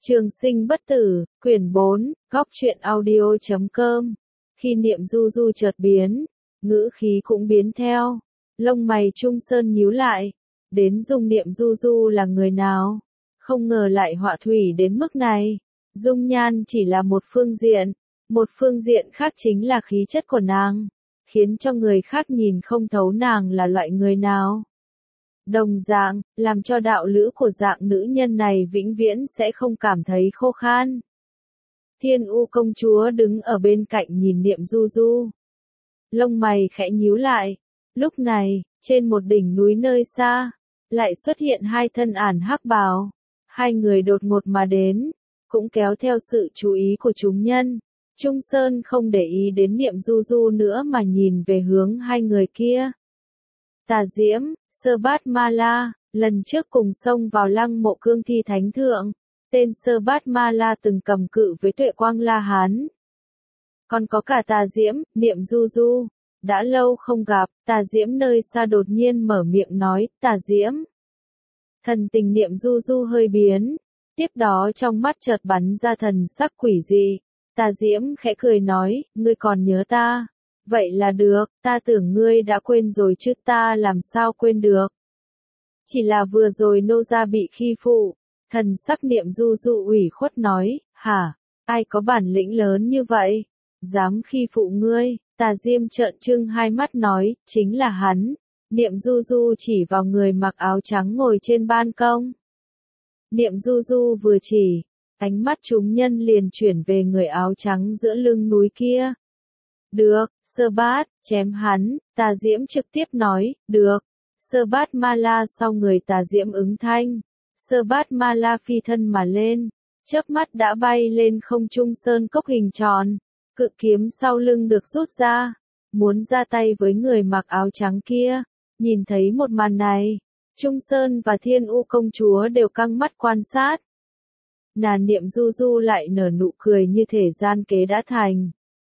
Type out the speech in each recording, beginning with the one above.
Trường sinh bất tử, quyển 4, góc truyện audio.com. Khi Niệm Du Du chợt biến, ngữ khí cũng biến theo. Lông mày Trung Sơn nhíu lại. Đến dung Niệm Du Du là người nào? Không ngờ lại họa thủy đến mức này. Dung nhan chỉ là một phương diện. Một phương diện khác chính là khí chất của nàng. Khiến cho người khác nhìn không thấu nàng là loại người nào. Đồng dạng, làm cho đạo lữ của dạng nữ nhân này vĩnh viễn sẽ không cảm thấy khô khan. Thiên U công chúa đứng ở bên cạnh nhìn Niệm Du Du. Lông mày khẽ nhíu lại. Lúc này, trên một đỉnh núi nơi xa, lại xuất hiện hai thân ảnh hắc bào. Hai người đột ngột mà đến, cũng kéo theo sự chú ý của chúng nhân. Trung Sơn không để ý đến Niệm Du Du nữa mà nhìn về hướng hai người kia. Tà Diễm, Sơ Bát Ma La, lần trước cùng xông vào lăng mộ Cương Thi Thánh Thượng, tên Sơ Bát Ma La từng cầm cự với Tuệ Quang La Hán. Còn có cả Tà Diễm, Niệm Du Du, đã lâu không gặp, Tà Diễm nơi xa đột nhiên mở miệng nói, Tà Diễm. Thần tình Niệm Du Du hơi biến, tiếp đó trong mắt chợt bắn ra thần sắc quỷ dị. Tà Diễm khẽ cười nói, ngươi còn nhớ ta? Vậy là được, ta tưởng ngươi đã quên rồi chứ ta làm sao quên được. Chỉ là vừa rồi nô gia bị khi phụ, thần sắc Niệm Du Du ủy khuất nói, hả, ai có bản lĩnh lớn như vậy, dám khi phụ ngươi, Tà Diễm trợn trừng hai mắt nói, chính là hắn. Niệm Du Du chỉ vào người mặc áo trắng ngồi trên ban công. Niệm Du Du vừa chỉ, ánh mắt chúng nhân liền chuyển về người áo trắng giữa lưng núi kia. Được, Sơ Bát, chém hắn, Tà Diễm trực tiếp nói, được. Sơ Bát Ma La sau người Tà Diễm ứng thanh. Sơ Bát Ma La phi thân mà lên, chớp mắt đã bay lên không trung sơn cốc hình tròn. Cự kiếm sau lưng được rút ra, muốn ra tay với người mặc áo trắng kia. Nhìn thấy một màn này, Trung Sơn và Thiên U công chúa đều căng mắt quan sát. Nàng Niệm Du Du lại nở nụ cười như thể gian kế đã thành.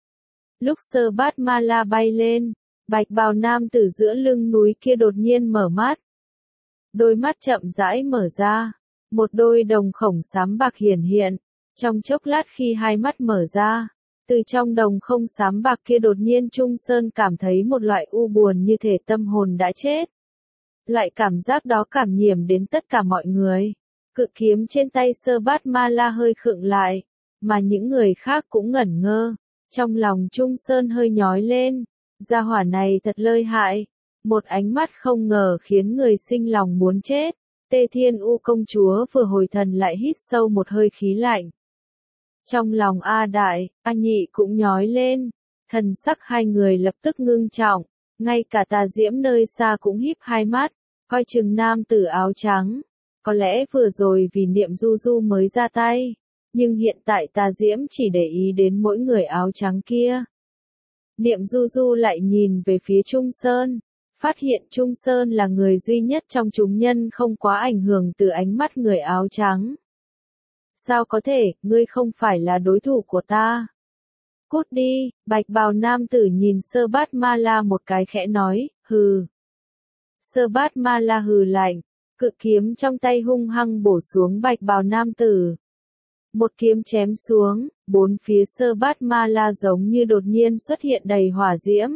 Lúc Sơ Bát Ma La bay lên, bạch bào nam tử giữa lưng núi kia đột nhiên mở mắt. Đôi mắt chậm rãi mở ra, một đôi đồng khổng xám bạc hiển hiện. Trong chốc lát khi hai mắt mở ra, từ trong đồng không xám bạc kia đột nhiên Trung Sơn cảm thấy một loại u buồn như thể tâm hồn đã chết. Loại cảm giác đó cảm nhiễm đến tất cả mọi người. Cự kiếm trên tay Sơ Bát Ma La hơi khựng lại, mà những người khác cũng ngẩn ngơ. Trong lòng Trung Sơn hơi nhói lên, gia hỏa này thật lợi hại. Một ánh mắt không ngờ khiến người sinh lòng muốn chết. Tê Thiên U công chúa vừa hồi thần lại hít sâu một hơi khí lạnh. Trong lòng A Đại, A Nhị cũng nhói lên, thần sắc hai người lập tức ngưng trọng, ngay cả Tà Diễm nơi xa cũng híp hai mắt, coi chừng nam tử áo trắng. Có lẽ vừa rồi vì Niệm Du Du mới ra tay, nhưng hiện tại Tà Diễm chỉ để ý đến mỗi người áo trắng kia. Niệm Du Du lại nhìn về phía Trung Sơn, phát hiện Trung Sơn là người duy nhất trong chúng nhân không quá ảnh hưởng từ ánh mắt người áo trắng. Sao có thể, ngươi không phải là đối thủ của ta. Cút đi, bạch bào nam tử nhìn Sơ Bát Ma La một cái khẽ nói, hừ. Sơ Bát Ma La hừ lạnh, cự kiếm trong tay hung hăng bổ xuống bạch bào nam tử. Một kiếm chém xuống, bốn phía Sơ Bát Ma La giống như đột nhiên xuất hiện đầy hỏa diễm.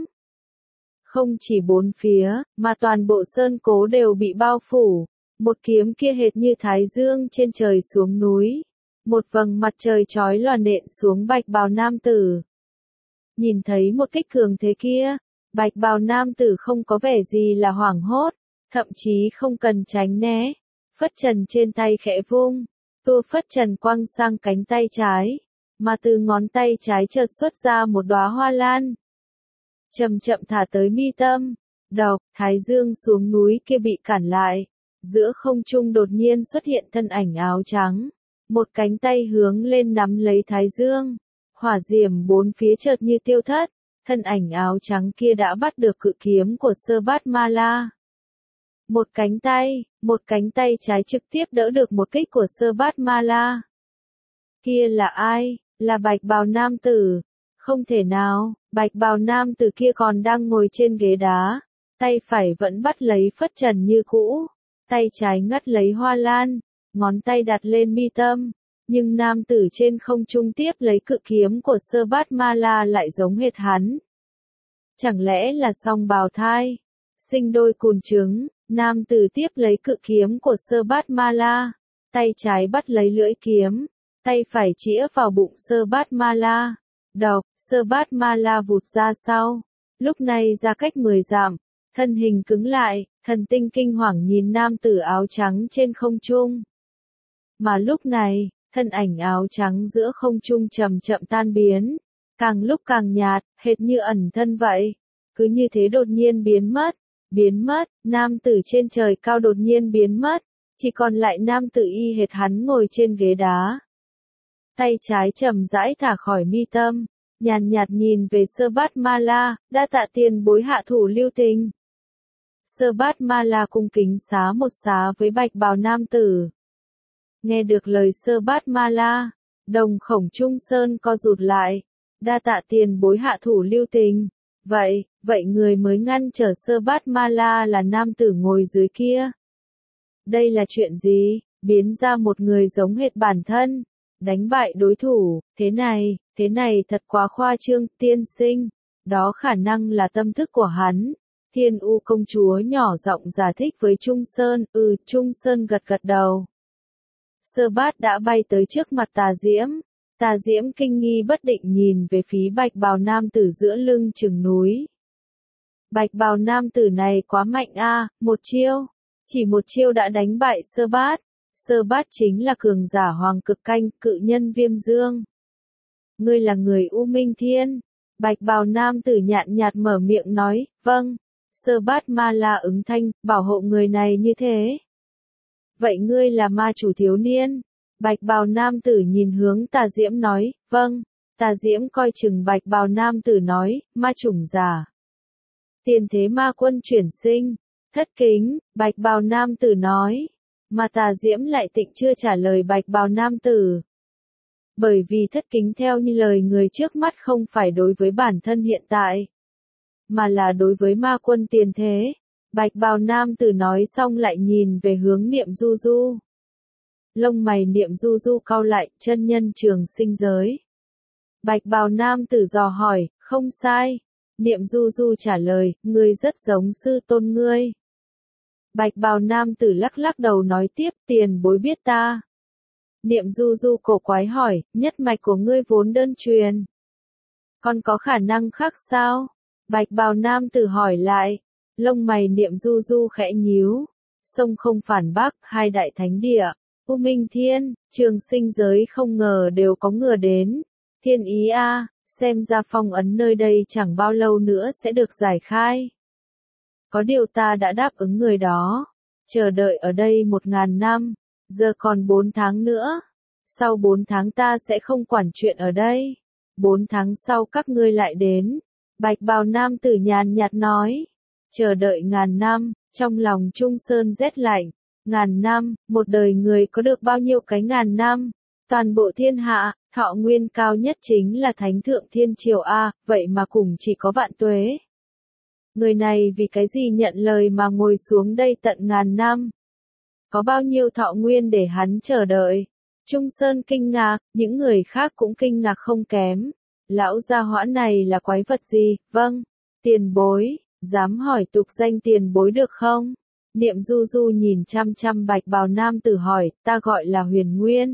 Không chỉ bốn phía, mà toàn bộ sơn cố đều bị bao phủ. Một kiếm kia hệt như thái dương trên trời xuống núi. Một vầng mặt trời chói lòa nện xuống bạch bào nam tử. Nhìn thấy một kích cường thế kia, bạch bào nam tử không có vẻ gì là hoảng hốt, thậm chí không cần tránh né. Phất trần trên tay khẽ vung, tua phất trần quăng sang cánh tay trái, mà từ ngón tay trái chợt xuất ra một đóa hoa lan. Chậm chậm thả tới mi tâm, độc, thái dương xuống núi kia bị cản lại. Giữa không trung đột nhiên xuất hiện thân ảnh áo trắng. Một cánh tay hướng lên nắm lấy thái dương. Hỏa diệm bốn phía chợt như tiêu thất. Thân ảnh áo trắng kia đã bắt được cự kiếm của Sơ Bát Ma La. Một cánh tay trái trực tiếp đỡ được một kích của Sơ Bát Ma La. Kia là ai? Là bạch bào nam tử. Không thể nào, bạch bào nam tử kia còn đang ngồi trên ghế đá. Tay phải vẫn bắt lấy phất trần như cũ. Tay trái ngắt lấy hoa lan, ngón tay đặt lên mi tâm, Nhưng nam tử trên không trung tiếp lấy cự kiếm của Sơ Bát Ma La lại giống hệt hắn. Chẳng lẽ là song bào thai? Sinh đôi cùn trứng, nam tử tiếp lấy cự kiếm của Sơ Bát Ma La, tay trái bắt lấy lưỡi kiếm, tay phải chĩa vào bụng Sơ Bát Ma La. Độc, Sơ Bát Ma La vụt ra sau, lúc này ra cách 10 dặm, thân hình cứng lại, thần tinh kinh hoàng nhìn nam tử áo trắng trên không trung. Mà lúc này, thân ảnh áo trắng giữa không trung chậm chậm tan biến, càng lúc càng nhạt, hệt như ẩn thân vậy. Cứ như thế đột nhiên biến mất, nam tử trên trời cao đột nhiên biến mất, chỉ còn lại nam tử y hệt hắn ngồi trên ghế đá. Tay trái chậm rãi thả khỏi mi tâm, nhàn nhạt nhìn về Sơ Bát Ma La, đa tạ tiền bối hạ thủ lưu tình. Sơ Bát Ma La cung kính xá một xá với bạch bào nam tử. Nghe được lời Sơ Bát Ma La, đồng khổng Trung Sơn co rụt lại, đa tạ tiền bối hạ thủ lưu tình. Vậy người mới ngăn trở Sơ Bát Ma La là nam tử ngồi dưới kia. Đây là chuyện gì? Biến ra một người giống hệt bản thân, đánh bại đối thủ, thế này thật quá khoa trương, tiên sinh. Đó khả năng là tâm thức của hắn. Thiên U công chúa nhỏ giọng giải thích với Trung Sơn, Trung Sơn gật gật đầu. Sơ Bát đã bay tới trước mặt Tà Diễm. Tà Diễm kinh nghi bất định nhìn về phía bạch bào nam tử giữa lưng chừng núi. Bạch bào nam tử này quá mạnh a, chỉ một chiêu đã đánh bại Sơ Bát. Sơ Bát chính là cường giả hoàng cực canh, cự nhân Viêm Dương. Ngươi là người U Minh Thiên. Bạch bào nam tử nhàn nhạt mở miệng nói, vâng. Sơ Bát Ma La ứng thanh, bảo hộ người này như thế. Vậy ngươi là ma chủ thiếu niên? Bạch bào nam tử nhìn hướng Tà Diễm nói, vâng. Tà Diễm coi chừng bạch bào nam tử nói, ma chủng giả. Tiền thế ma quân chuyển sinh. Thất kính, bạch bào nam tử nói. Mà Tà Diễm lại tịnh chưa trả lời bạch bào nam tử. Bởi vì thất kính theo như lời người trước mắt không phải đối với bản thân hiện tại, mà là đối với ma quân tiền thế. Bạch bào nam tử nói xong lại nhìn về hướng Niệm Du Du. Lông mày Niệm Du Du cau lại, chân nhân trường sinh giới. Bạch bào nam tử dò hỏi, không sai. Niệm Du Du trả lời, ngươi rất giống sư tôn ngươi. Bạch bào nam tử lắc lắc đầu nói tiếp, tiền bối biết ta. Niệm Du Du cổ quái hỏi, nhất mạch của ngươi vốn đơn truyền. Còn có khả năng khác sao? Bạch bào nam tử hỏi lại. Lông mày Niệm Du Du khẽ nhíu. Sông không phản bác, hai đại thánh địa, U Minh Thiên, trường sinh giới không ngờ đều có ngờ đến. Thiên ý a, xem ra phong ấn nơi đây chẳng bao lâu nữa sẽ được giải khai. Có điều ta đã đáp ứng người đó. Chờ đợi ở đây 1000 năm. Giờ còn 4 tháng nữa. Sau 4 tháng ta sẽ không quản chuyện ở đây. 4 tháng sau các ngươi lại đến. Bạch bào nam tử nhàn nhạt nói. Chờ đợi 1000 năm, trong lòng Trung Sơn rét lạnh. 1000 năm, một đời người có được bao nhiêu cái 1000 năm? Toàn bộ thiên hạ, thọ nguyên cao nhất chính là Thánh Thượng Thiên Triều A, vậy mà cùng chỉ có vạn tuế. Người này vì cái gì nhận lời mà ngồi xuống đây tận 1000 năm? Có bao nhiêu thọ nguyên để hắn chờ đợi? Trung Sơn kinh ngạc, những người khác cũng kinh ngạc không kém. Lão gia hỏa này là quái vật gì? Vâng, tiền bối, dám hỏi tục danh tiền bối được không? Niệm Du Du nhìn chăm chăm bạch bào nam tử hỏi, ta gọi là Huyền Nguyên.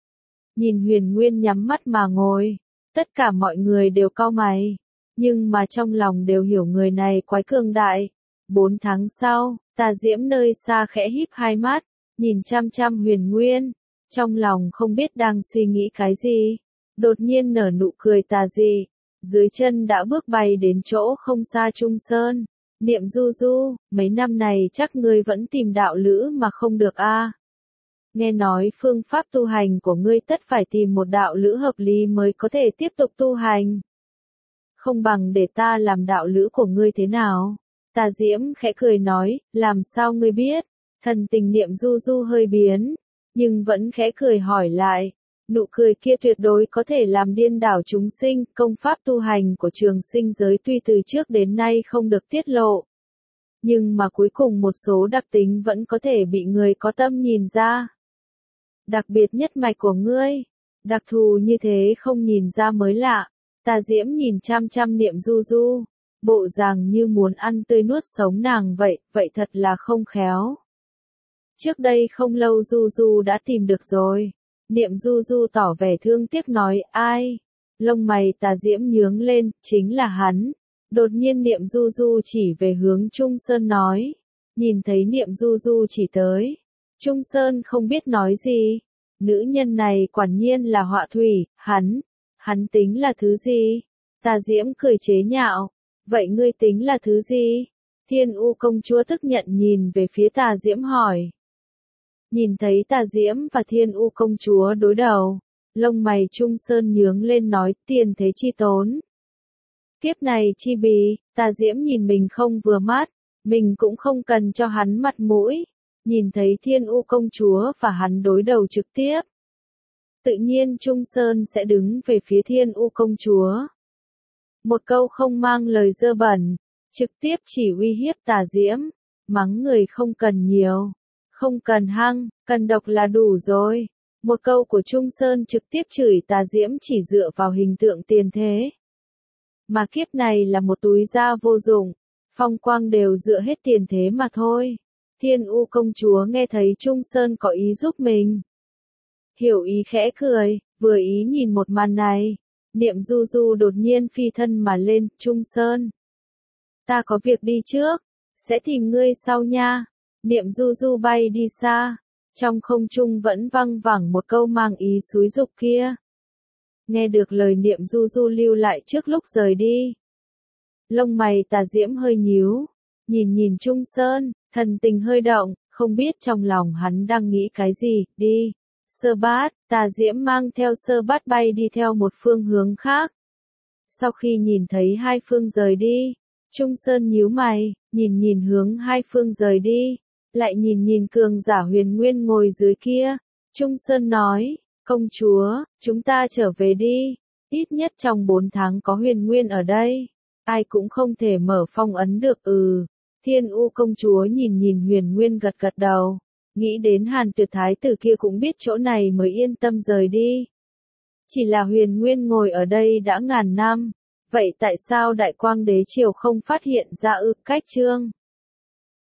Nhìn Huyền Nguyên nhắm mắt mà ngồi, tất cả mọi người đều cau mày, nhưng mà trong lòng đều hiểu người này quái cường đại. 4 tháng sau, Tà Diễm nơi xa khẽ híp hai mắt, nhìn chăm chăm Huyền Nguyên, trong lòng không biết đang suy nghĩ cái gì, đột nhiên nở nụ cười tà dị, dưới chân đã bước bay đến chỗ không xa Trung Sơn. Niệm Du Du, mấy năm này chắc ngươi vẫn tìm đạo lữ mà không được a. Nghe nói phương pháp tu hành của ngươi tất phải tìm một đạo lữ hợp lý mới có thể tiếp tục tu hành. Không bằng để ta làm đạo lữ của ngươi thế nào? Tà Diễm khẽ cười nói, làm sao ngươi biết? Thần tình Niệm Du Du hơi biến, nhưng vẫn khẽ cười hỏi lại. Nụ cười kia tuyệt đối có thể làm điên đảo chúng sinh, công pháp tu hành của trường sinh giới tuy từ trước đến nay không được tiết lộ. Nhưng mà cuối cùng một số đặc tính vẫn có thể bị người có tâm nhìn ra. Đặc biệt nhất mạch của ngươi, Đặc thù như thế không nhìn ra mới lạ. Tà Diễm nhìn chăm chăm Niệm Du Du, bộ dạng như muốn ăn tươi nuốt sống nàng vậy, vậy thật là không khéo. Trước đây không lâu Du Du đã tìm được rồi. Niệm Du Du tỏ vẻ thương tiếc nói, ai? Lông mày Tà Diễm nhướng lên, chính là hắn. Đột nhiên Niệm Du Du chỉ về hướng Trung Sơn nói. Nhìn thấy Niệm Du Du chỉ tới. Trung Sơn không biết nói gì. Nữ nhân này quả nhiên là họa thủy, hắn tính là thứ gì? Tà Diễm cười chế nhạo. Vậy ngươi tính là thứ gì? Thiên U công chúa tức nhận nhìn về phía Tà Diễm hỏi. Nhìn thấy Tà Diễm và Thiên U công chúa đối đầu, lông mày Trung Sơn nhướng lên nói, tiền thế chi tốn. Kiếp này chi bì, Tà Diễm nhìn mình không vừa mắt, mình cũng không cần cho hắn mặt mũi. Nhìn thấy Thiên U công chúa và hắn đối đầu trực tiếp. Tự nhiên Trung Sơn sẽ đứng về phía Thiên U công chúa. Một câu không mang lời dơ bẩn, trực tiếp chỉ uy hiếp Tà Diễm, mắng người không cần nhiều, không cần hăng, cần độc là đủ rồi. Một câu của Trung Sơn trực tiếp chửi Tà Diễm chỉ dựa vào hình tượng tiền thế. Mà kiếp này là một túi da vô dụng, phong quang đều dựa hết tiền thế mà thôi. Thiên U công chúa nghe thấy Trung Sơn có ý giúp mình. Hiểu ý khẽ cười, vừa ý nhìn một màn này. Niệm Du Du đột nhiên phi thân mà lên, Trung Sơn. Ta có việc đi trước, sẽ tìm ngươi sau nha. Niệm Du Du bay đi xa, trong không trung vẫn văng vẳng một câu mang ý xúi giục kia. Nghe được lời Niệm Du Du lưu lại trước lúc rời đi. Lông mày Tà Diễm hơi nhíu, nhìn Trung Sơn, thần tình hơi động, không biết trong lòng hắn đang nghĩ cái gì, đi. Sơ Bát, Tà Diễm mang theo Sơ Bát bay đi theo một phương hướng khác. Sau khi nhìn thấy hai phương rời đi, Trung Sơn nhíu mày, nhìn hướng hai phương rời đi, lại nhìn cường giả Huyền Nguyên ngồi dưới kia. Trung Sơn nói, công chúa, chúng ta trở về đi, ít nhất trong 4 tháng có Huyền Nguyên ở đây, ai cũng không thể mở phong ấn được. Thiên U công chúa nhìn Huyền Nguyên gật đầu. Nghĩ đến Hàn Tuyệt thái tử kia cũng biết chỗ này mới yên tâm rời đi. Chỉ là Huyền Nguyên ngồi ở đây đã ngàn năm, vậy tại sao Đại Quang Đế Triều không phát hiện ra cách chương?